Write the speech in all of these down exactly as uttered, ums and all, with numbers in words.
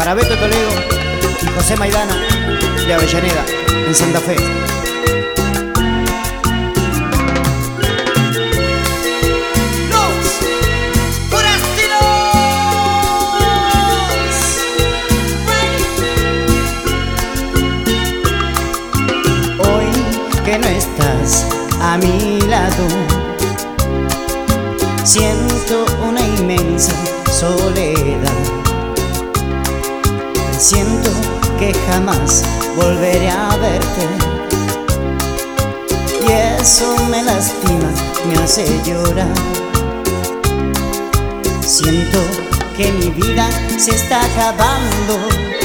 para Beto Toledo y José Maidana de Avellaneda, en Santa Fe. Que no estás a mi lado, siento una inmensa soledad. Siento que jamás volveré a verte, y eso me lastima, me hace llorar. Siento que mi vida se está acabando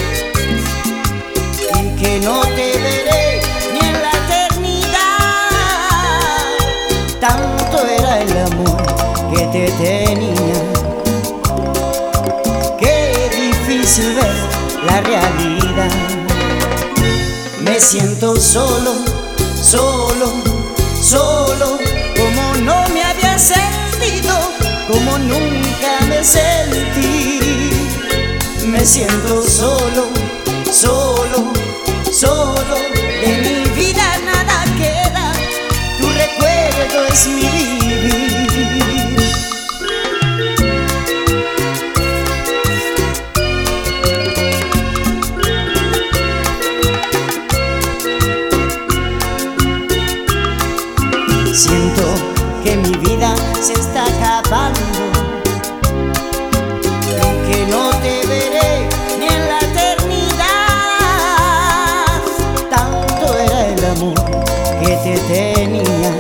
y que no te veré ni en la tanto era el amor que te tenía. Qué difícil ver la realidad. Me siento solo, solo, solo, como no me había sentido, como nunca me sentí. Me siento solo, solo, solo, de mi vida nada queda. Tu recuerdo es mi vivir. Siento que mi vida se está acabando, que no te veré ni en la eternidad. Tanto era el amor que te tenía.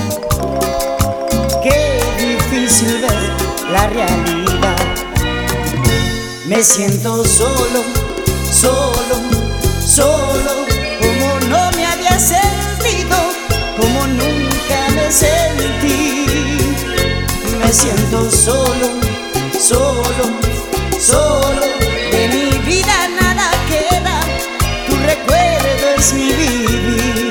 Qué difícil ver la realidad. Me siento solo, solo, solo, como no me había sentido, como nunca me sentí. Me siento solo, solo, solo, de mi vida nada queda. Tu recuerdo es mi vivir.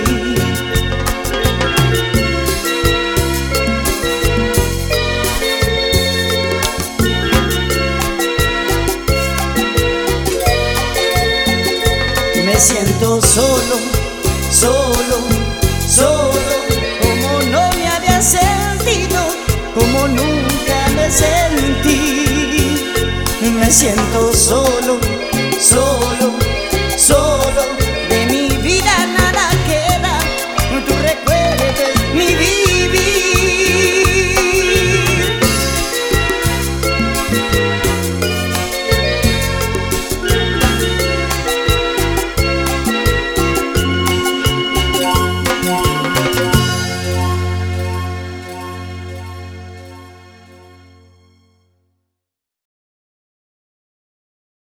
Me siento solo, solo, solo, como no me había sentido, como nunca me sentí. Me siento solo,